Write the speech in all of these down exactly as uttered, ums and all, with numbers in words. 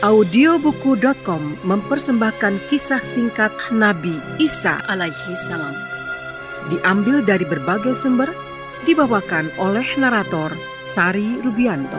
audiobuku dot com mempersembahkan kisah singkat Nabi Isa alaihi salam. Diambil dari berbagai sumber, dibawakan oleh narator Sari Rubianto.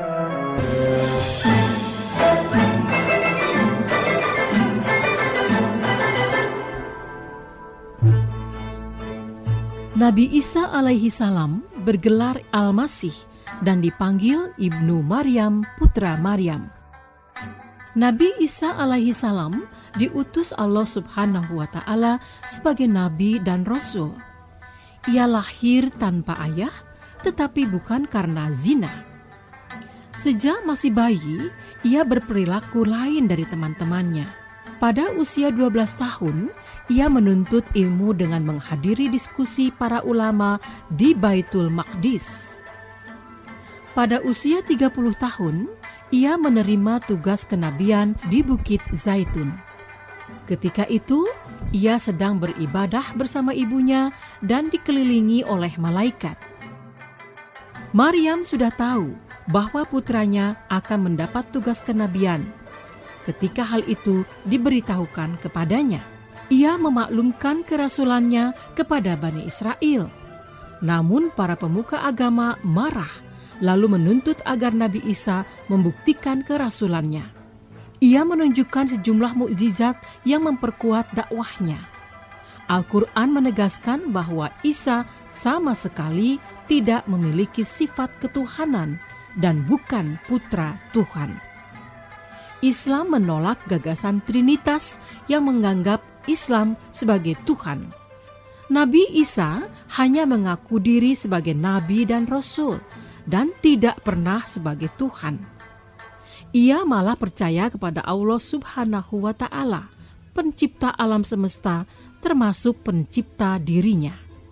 Nabi Isa alaihi salam bergelar Al-Masih dan dipanggil Ibnu Maryam, putra Maryam. Nabi Isa alaihi salam diutus Allah subhanahu wa ta'ala sebagai nabi dan rasul. Ia lahir tanpa ayah, tetapi bukan karena zina. Sejak masih bayi, ia berperilaku lain dari teman-temannya. Pada usia dua belas tahun, ia menuntut ilmu dengan menghadiri diskusi para ulama di Baitul Maqdis. Pada usia tiga puluh tahun, ia menerima tugas kenabian di Bukit Zaitun. Ketika itu, ia sedang beribadah bersama ibunya dan dikelilingi oleh malaikat. Maryam sudah tahu bahwa putranya akan mendapat tugas kenabian. Ketika hal itu diberitahukan kepadanya, ia memaklumkan kerasulannya kepada Bani Israel. Namun para pemuka agama marah, lalu menuntut agar Nabi Isa membuktikan kerasulannya. Ia menunjukkan sejumlah mukjizat yang memperkuat dakwahnya. Al-Quran menegaskan bahwa Isa sama sekali tidak memiliki sifat ketuhanan dan bukan putra Tuhan. Islam menolak gagasan Trinitas yang menganggap Islam sebagai Tuhan. Nabi Isa hanya mengaku diri sebagai nabi dan rasul, dan tidak pernah sebagai Tuhan. Ia malah percaya kepada Allah subhanahu wa ta'ala, pencipta alam semesta, termasuk pencipta dirinya.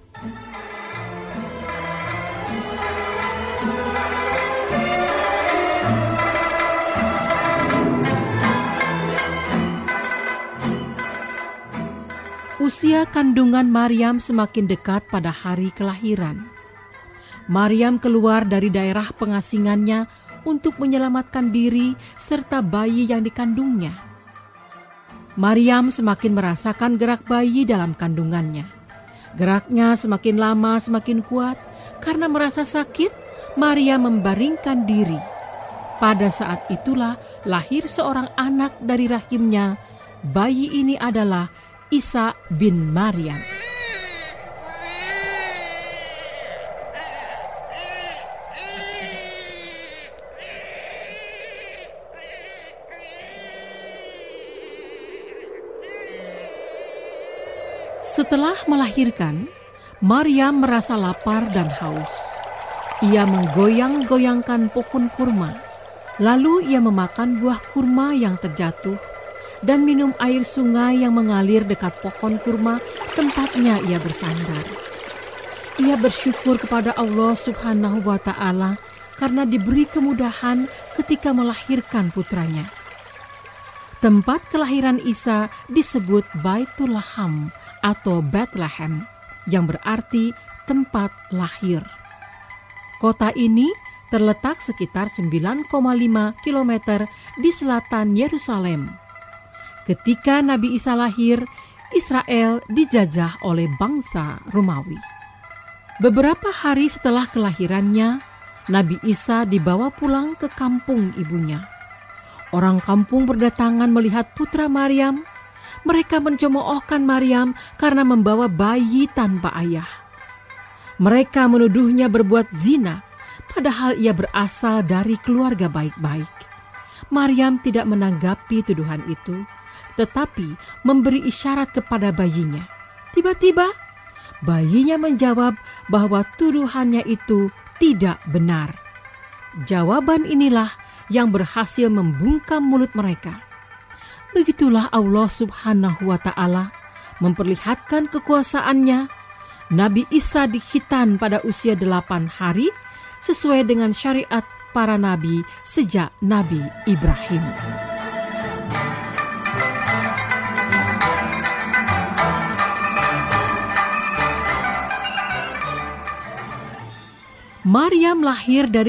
Usia kandungan Maryam semakin dekat pada hari kelahiran. Maryam keluar dari daerah pengasingannya untuk menyelamatkan diri serta bayi yang dikandungnya. Maryam semakin merasakan gerak bayi dalam kandungannya. Geraknya semakin lama semakin kuat. Karena merasa sakit, Maryam membaringkan diri. Pada saat itulah lahir seorang anak dari rahimnya. Bayi ini adalah Isa bin Maryam. Setelah melahirkan, Maryam merasa lapar dan haus. Ia menggoyang-goyangkan pohon kurma. Lalu ia memakan buah kurma yang terjatuh dan minum air sungai yang mengalir dekat pohon kurma tempatnya ia bersandar. Ia bersyukur kepada Allah subhanahu wa ta'ala karena diberi kemudahan ketika melahirkan putranya. Tempat kelahiran Isa disebut Baitul Laham atau Bethlehem, yang berarti tempat lahir. Kota ini terletak sekitar sembilan koma lima kilometer di selatan Yerusalem. Ketika Nabi Isa lahir, Israel dijajah oleh bangsa Romawi. Beberapa hari setelah kelahirannya, Nabi Isa dibawa pulang ke kampung ibunya. Orang kampung berdatangan melihat putra Maryam. Mereka mencemoohkan Maryam karena membawa bayi tanpa ayah. Mereka menuduhnya berbuat zina, padahal ia berasal dari keluarga baik-baik. Maryam tidak menanggapi tuduhan itu, tetapi memberi isyarat kepada bayinya. Tiba-tiba, bayinya menjawab bahwa tuduhannya itu tidak benar. Jawaban inilah yang berhasil membungkam mulut mereka. Begitulah Allah subhanahu wa ta'ala memperlihatkan kekuasaannya. Nabi Isa dikhitan pada usia delapan hari sesuai dengan syariat para nabi sejak Nabi Ibrahim. Maryam lahir dari